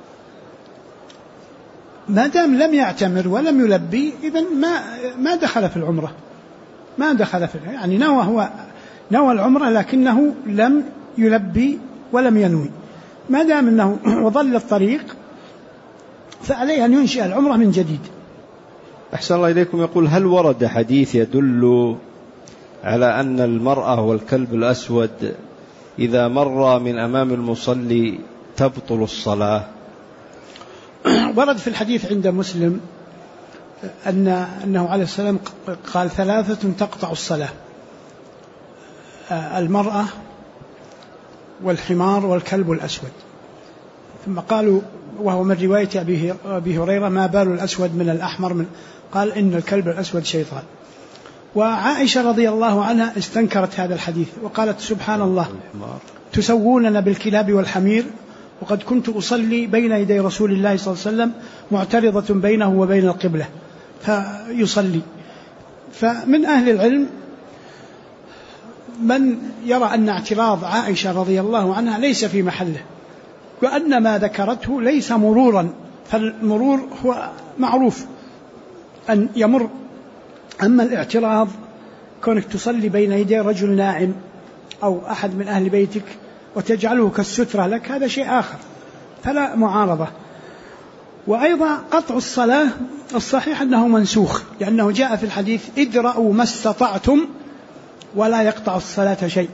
S1: ما دام لم يعتمر ولم يلبي إذن ما دخل في العمرة، ما دخل في يعني نوى العمرة لكنه لم يلبي ولم ينوي، ما دام أنه وضل الطريق فعليه أن ينشئ العمرة من جديد.
S2: أحسن الله إليكم. يقول هل ورد حديث يدل على أن المرأة والكلب الأسود إذا مر من أمام المصلي تبطل الصلاة؟
S1: ورد في الحديث عند مسلم أنه عليه السلام قال 3 تقطع الصلاة: المرأة والحمار والكلب الأسود. ثم قالوا وهو من رواية أبي هريرة: ما بال الأسود من الأحمر؟ قال إن الكلب الأسود شيطان. وعائشة رضي الله عنها استنكرت هذا الحديث وقالت: سبحان الله، تسووننا بالكلاب والحمير، وقد كنت أصلي بين يدي رسول الله صلى الله عليه وسلم معترضة بينه وبين القبلة فيصلي. فمن أهل العلم من يرى أن اعتراض عائشة رضي الله عنها ليس في محله، وأن ما ذكرته ليس مرورا، فالمرور هو معروف أن يمر، أما الاعتراض كونك تصلي بين يدي رجل ناعم أو أحد من أهل بيتك وتجعله كالسترة لك هذا شيء آخر، فلا معارضة. وأيضا قطع الصلاة الصحيح أنه منسوخ، لأنه جاء في الحديث: ادرأوا ما استطعتم ولا يقطع الصلاة شيء.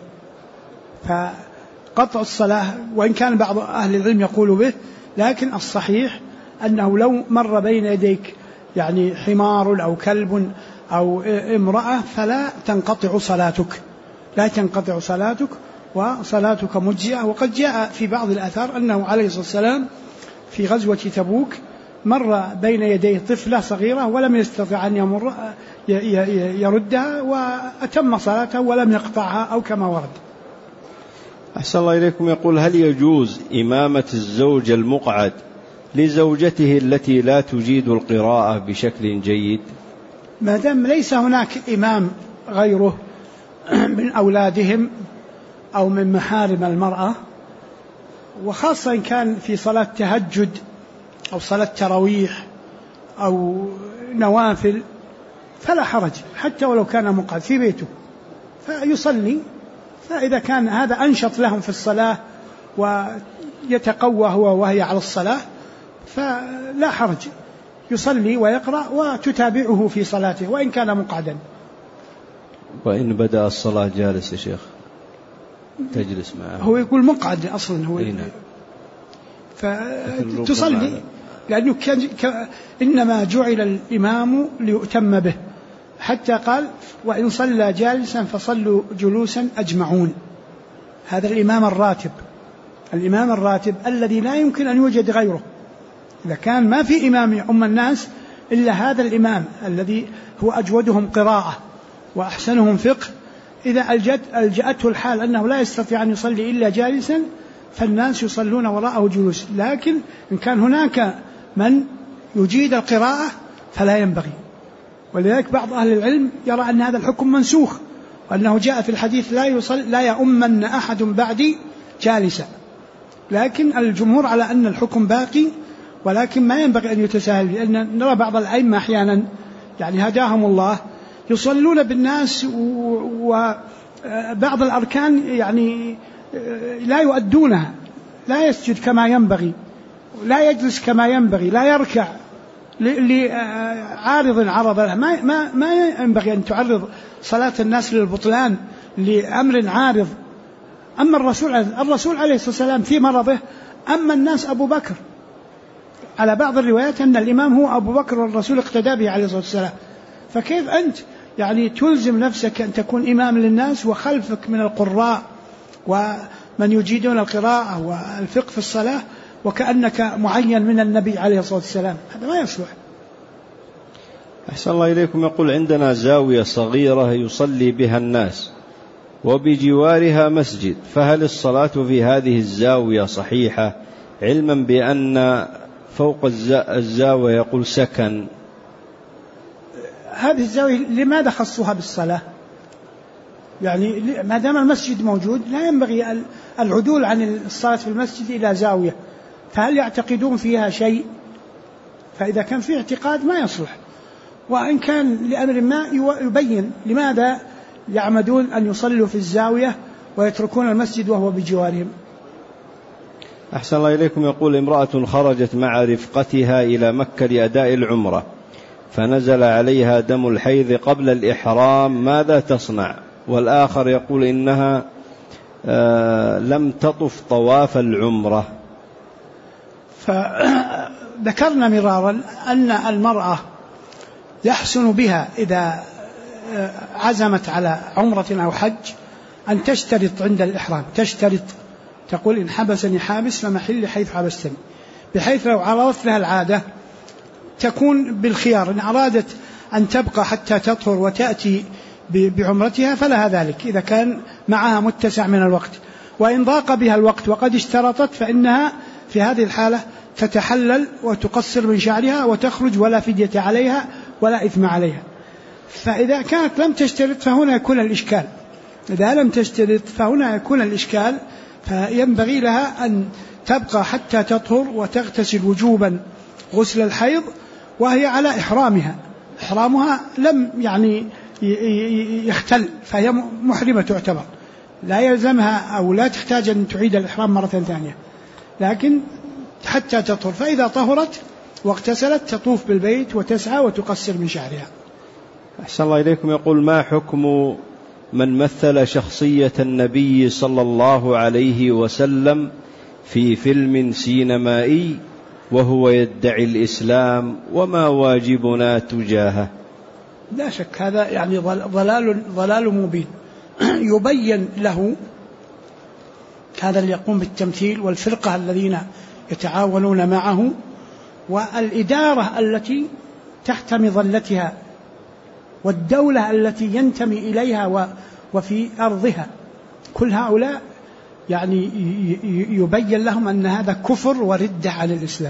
S1: فقطع الصلاة وإن كان بعض أهل العلم يقول به، لكن الصحيح أنه لو مر بين يديك يعني حمار أو كلب أو امرأة فلا تنقطع صلاتك، لا تنقطع صلاتك وصلاتك مجزئة. وقد جاء في بعض الآثار أنه عليه الصلاة والسلام في غزوة تبوك مر بين يديه طفلة صغيرة ولم يستطع أن يردها وأتم صلاته ولم يقطعها، أو كما ورد.
S2: أحسن الله إليكم. يقول هل يجوز إمامة الزوج المقعد لزوجته التي لا تجيد القراءة بشكل جيد؟
S1: ما دام ليس هناك إمام غيره من أولادهم أو من محارم المرأة، وخاصة إن كان في صلاة تهجد أو صلاة تراويح أو نوافل فلا حرج، حتى ولو كان مقعد في بيته فيصلي. فإذا كان هذا أنشط لهم في الصلاة ويتقوى هو وهي على الصلاة فلا حرج، يصلي ويقرأ وتتابعه في صلاته وإن كان مقعدا.
S2: وإن بدأ الصلاة جالس يا شيخ تجلس معه؟
S1: هو يقول مقعد أصلا هو، فتصلي لأنه إنما جعل الإمام ليؤتم به، حتى قال: وإن صلى جالسا فصلوا جلوسا أجمعون. هذا الإمام الراتب الذي لا يمكن أن يوجد غيره. إذا كان ما في إمام يؤم الناس إلا هذا الإمام الذي هو أجودهم قراءة وأحسنهم فقه، إذا ألجأته الحال أنه لا يستطيع أن يصلي إلا جالسا فالناس يصلون وراءه جلوس. لكن إن كان هناك من يجيد القراءة فلا ينبغي. ولذلك بعض أهل العلم يرى أن هذا الحكم منسوخ، وأنه جاء في الحديث: لا يؤمن أحد بعدي جالسا. لكن الجمهور على أن الحكم باقي، ولكن ما ينبغي أن يتساهل، لأن نرى بعض الأئمة أحيانا يعني هداهم الله يصلون بالناس وبعض الأركان يعني لا يؤدونها، لا يسجد كما ينبغي، لا يجلس كما ينبغي، لا يركع لعارض عرض له. ما ينبغي أن تعرض صلاة الناس للبطلان لأمر عارض. أما الرسول عليه الصلاة والسلام في مرضه أما الناس أبو بكر، على بعض الروايات أن الإمام هو أبو بكر والرسول اقتدى به عليه الصلاة والسلام. فكيف أنت يعني تلزم نفسك أن تكون إمام للناس وخلفك من القراء ومن يجيدون القراءة والفقه في الصلاة وكأنك معين من النبي عليه الصلاة والسلام؟ هذا ما يصلح.
S2: أحسن الله إليكم. يقول عندنا زاوية صغيرة يصلي بها الناس وبجوارها مسجد، فهل الصلاة في هذه الزاوية صحيحة، علما بأن فوق الزاوية يقول سكن.
S1: هذه الزاوية لماذا خصوها بالصلاة؟ يعني ما دام المسجد موجود لا ينبغي العدول عن الصلاة في المسجد إلى زاوية، فهل يعتقدون فيها شيء؟ فإذا كان في اعتقاد ما يصلح، وإن كان لأمر ما يبين لماذا يعمدون أن يصلوا في الزاوية ويتركون المسجد وهو بجوارهم.
S2: أحسن الله إليكم. يقول امرأة خرجت مع رفقتها إلى مكة لأداء العمرة فنزل عليها دم الحيض قبل الإحرام، ماذا تصنع؟ والآخر يقول إنها لم تطف طواف العمرة.
S1: فذكرنا مرارا أن المرأة يحسن بها إذا عزمت على عمرة أو حج أن تشترط عند الإحرام، تشترط تقول إن حبسني حابس فمحل حيث حبستني، بحيث لو عرضت لها العادة تكون بالخيار، إن أرادت أن تبقى حتى تطهر وتأتي بعمرتها فلها ذلك إذا كان معها متسع من الوقت، وإن ضاق بها الوقت وقد اشترطت فإنها في هذه الحالة تتحلل وتقصر من شعرها وتخرج ولا فدية عليها ولا إثم عليها. فإذا كانت لم تشترط فهنا يكون الإشكال، إذا لم تشترط فهنا يكون الإشكال، فينبغي لها أن تبقى حتى تطهر وتغتسل وجوبا غسل الحيض وهي على إحرامها لم يعني يختل، فهي محرمة تعتبر، لا يلزمها أو لا تحتاج أن تعيد الإحرام مرة ثانية، لكن حتى تطهر، فإذا طهرت واغتسلت تطوف بالبيت وتسعى وتقصر من شعرها.
S2: أحسن الله إليكم. يقول ما حكم من مثل شخصية النبي صلى الله عليه وسلم في فيلم سينمائي وهو يدعي الإسلام، وما واجبنا تجاهه؟
S1: لا شك هذا يعني ضلال مبين. يبين له هذا اللي يقوم بالتمثيل والفرقة الذين يتعاونون معه والإدارة التي تحت مظلتها والدولة التي ينتمي إليها وفي أرضها، كل هؤلاء يعني يبين لهم أن هذا كفر وردة عن الإسلام،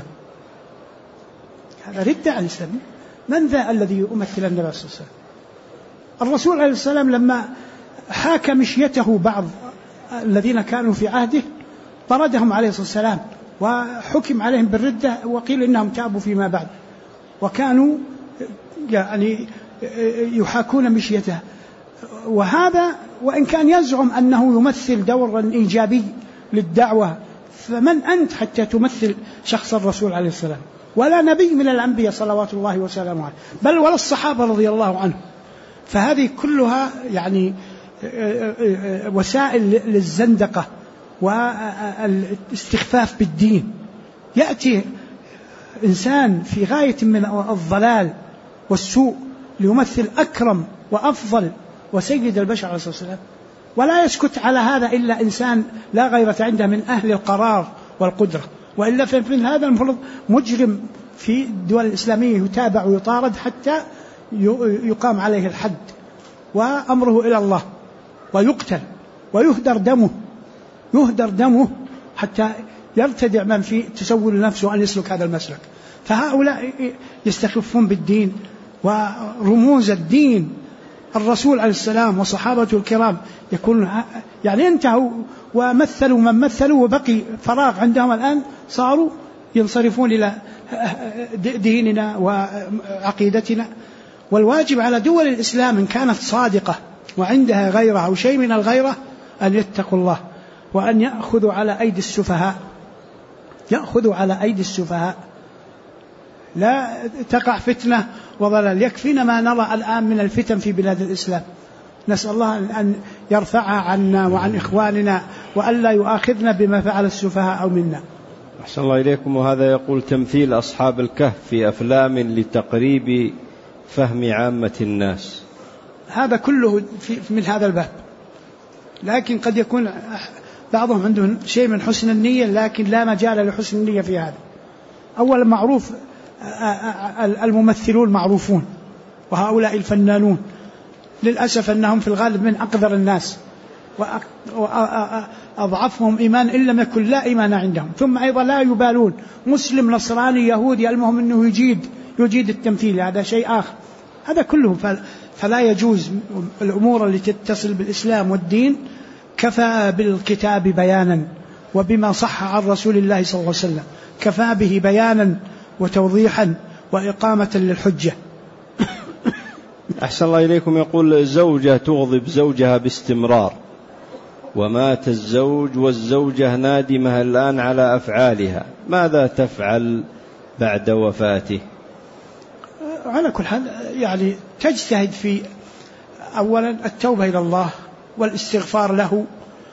S1: هذا ردة عن الإسلام. من ذا الذي يمثل النبي صلى الله عليه وسلم؟ الرسول عليه السلام لما حاك مشيته بعض الذين كانوا في عهده طردهم عليه الصلاة والسلام وحكم عليهم بالردة، وقيل إنهم تابوا فيما بعد، وكانوا يعني يحاكون مشيته. وهذا وإن كان يزعم أنه يمثل دورا إيجابي للدعوة، فمن أنت حتى تمثل شخص الرسول عليه السلام؟ ولا نبي من الأنبياء صلوات الله وسلامه عليه، بل ولا الصحابة رضي الله عنهم. فهذه كلها يعني وسائل للزندقة والاستخفاف بالدين. يأتي إنسان في غاية من الضلال والسوء ليمثل أكرم وأفضل وسيد البشر عليه الصلاة والسلام، ولا يسكت على هذا إلا إنسان لا غيرة عنده من أهل القرار والقدرة، وإلا في هذا المفروض مجرم في الدول الإسلامية يتابع ويطارد حتى يقام عليه الحد وأمره إلى الله ويقتل ويهدر دمه حتى يرتدع من في تسول نفسه أن يسلك هذا المسلك. فهؤلاء يستخفون بالدين ورموز الدين. الرسول عليه السلام وصحابته الكرام يكون يعني انتهوا ومثلوا من مثلوا، وبقي فراغ عندهم الآن، صاروا ينصرفون إلى ديننا وعقيدتنا. والواجب على دول الإسلام إن كانت صادقة وعندها غيرة أو شيء من الغيرة أن يتقوا الله وأن يأخذوا على أيدي السفهاء، لا تقع فتنة وضلال. يكفينا ما نرى الآن من الفتن في بلاد الإسلام، نسأل الله أن يرفعها عنا وعن إخواننا وألا يؤاخذنا بما فعل السفهاء أو منا.
S2: أحسن الله إليكم. وهذا يقول تمثيل أصحاب الكهف في أفلام لتقريب فهم عامة الناس،
S1: هذا كله من هذا الباب، لكن قد يكون بعضهم عندهم شيء من حسن النية، لكن لا مجال لحسن النية في هذا. أولا معروف الممثلون معروفون، وهؤلاء الفنانون للأسف أنهم في الغالب من أقذر الناس، وأضعفهم إيمان إن لم يكن لا إيمان عندهم. ثم أيضا لا يبالون مسلم نصراني يهودي، المهم أنه يجيد التمثيل، هذا شيء آخر. هذا كله فلا يجوز. الأمور التي تتصل بالإسلام والدين كفى بالكتاب بيانا، وبما صح عن رسول الله صلى الله عليه وسلم كفى به بيانا وتوضيحا وإقامة للحجة.
S2: أحسن الله إليكم. يقول زوجة تغضب زوجها باستمرار، ومات الزوج والزوجة نادمة الآن على أفعالها، ماذا تفعل بعد وفاته؟
S1: على كل حال يعني تجتهد في أولا التوبة إلى الله والاستغفار له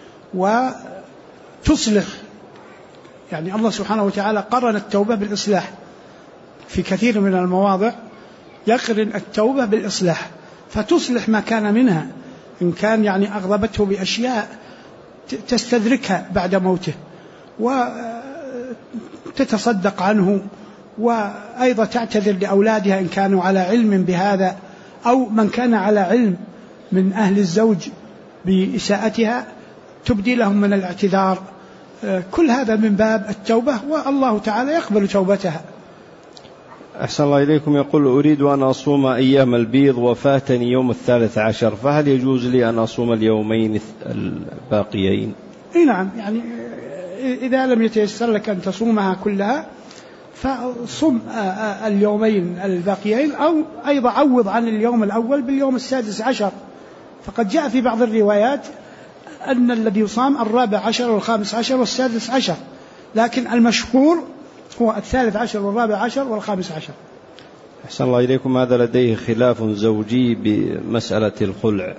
S1: وتصلح. يعني الله سبحانه وتعالى قرن التوبة بالإصلاح في كثير من المواضع، يقرن التوبة بالإصلاح، فتصلح ما كان منها. إن كان يعني أغضبته بأشياء تستدركها بعد موته وتتصدق عنه، وأيضا تعتذر لأولادها إن كانوا على علم بهذا، أو من كان على علم من أهل الزوج بإساءتها تبدي لهم من الاعتذار. كل هذا من باب التوبة، والله تعالى يقبل توبتها.
S2: أحسن الله إليكم. يقول أريد أن أصوم أيام البيض وفاتني يوم 13، فهل يجوز لي أن أصوم اليومين الباقيين؟
S1: نعم، يعني إذا لم يتيسر لك أن تصومها كلها فصم اليومين الباقيين، أو أيضا عوض عن اليوم الأول باليوم 16، فقد جاء في بعض الروايات أن الذي يصام 14 و15 و16، لكن المشهور هو 13 و14 و15.
S2: أحسن الله إليكم. هذا لديه خلاف زوجي بمسألة الخلع.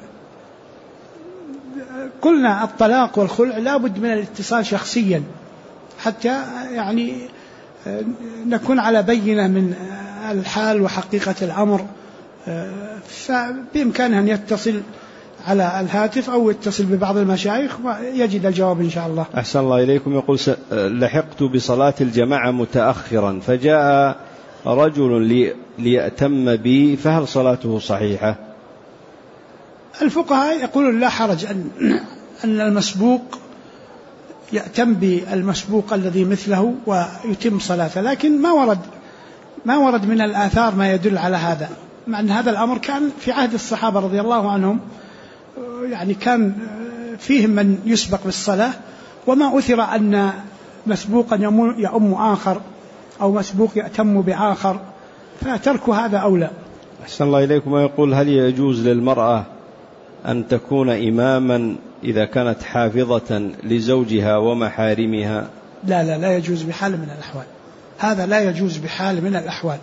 S1: قلنا الطلاق والخلع لا بد من الاتصال شخصيا حتى يعني نكون على بينة من الحال وحقيقة الأمر، فبإمكانه أن يتصل على الهاتف أو يتصل ببعض المشايخ ويجد الجواب إن شاء الله.
S2: أحسن الله إليكم. يقول لحقت بصلاة الجماعة متأخرا، فجاء رجل ليأتم بي، فهل صلاته صحيحة؟
S1: الفقهاء يقولون لا حرج أن المسبوق يأتم بالمسبوق الذي مثله ويتم صلاته، لكن ما ورد من الآثار ما يدل على هذا، مع أن هذا الأمر كان في عهد الصحابة رضي الله عنهم، يعني كان فيهم من يسبق بالصلاة، وما أثر أن مسبوقا يؤم آخر أو مسبوق يأتم بآخر، فترك هذا أولى.
S2: أحسن الله إليكم. يقول هل يجوز للمرأة أن تكون إماما إذا كانت حافظة لزوجها ومحارمها؟
S1: لا يجوز بحال من الأحوال، هذا لا يجوز بحال من الأحوال.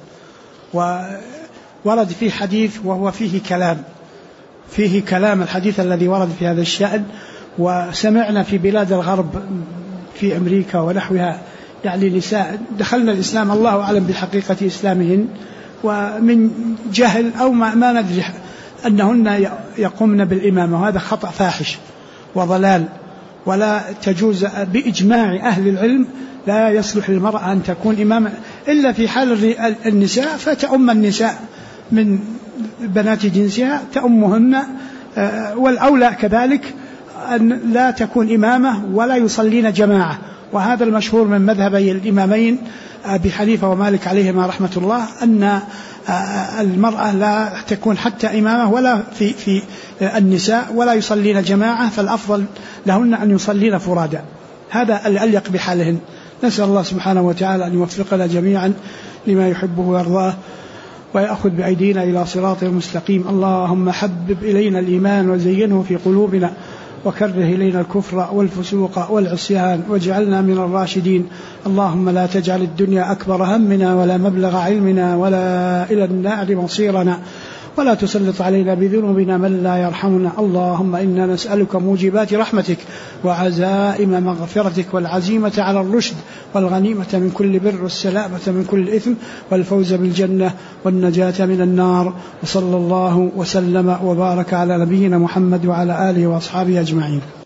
S1: وورد فيه حديث وهو فيه كلام الحديث الذي ورد في هذا الشأن، وسمعنا في بلاد الغرب في أمريكا ونحوها يعني نساء دخلنا الإسلام الله أعلم بحقيقة إسلامهن، ومن جهل أو ما ندري أنهن يقومن بالإمامة، وهذا خطأ فاحش وضلال، ولا تجوز بإجماع أهل العلم. لا يصلح للمرأة أن تكون إمامة إلا في حال النساء، فتأم النساء من بنات جنسها تأمهن، والأولى كذلك أن لا تكون إمامة ولا يصلين جماعة. وهذا المشهور من مذهبي الإمامين أبي حنيفة ومالك عليهما رحمة الله، أن المرأة لا تكون حتى إمامة ولا في النساء ولا يصلين جماعة، فالأفضل لهن أن يصلين فرادا، هذا الأليق بحالهن. نسأل الله سبحانه وتعالى أن يوفقنا جميعا لما يحبه ويرضاه، ويأخذ بأيدينا إلى صراط المستقيم. اللهم حبب إلينا الإيمان وزينه في قلوبنا، وكره إلينا الكفر والفسوق والعصيان، واجعلنا من الراشدين. اللهم لا تجعل الدنيا أكبر همنا ولا مبلغ علمنا ولا إلى النار مصيرنا، ولا تسلط علينا بذنوبنا من لا يرحمنا. اللهم إنا نسألك موجبات رحمتك وعزائم مغفرتك والعزيمة على الرشد والغنيمة من كل بر والسلامة من كل إثم والفوز بالجنة والنجاة من النار. وصلى الله وسلم وبارك على نبينا محمد وعلى آله وأصحابه أجمعين.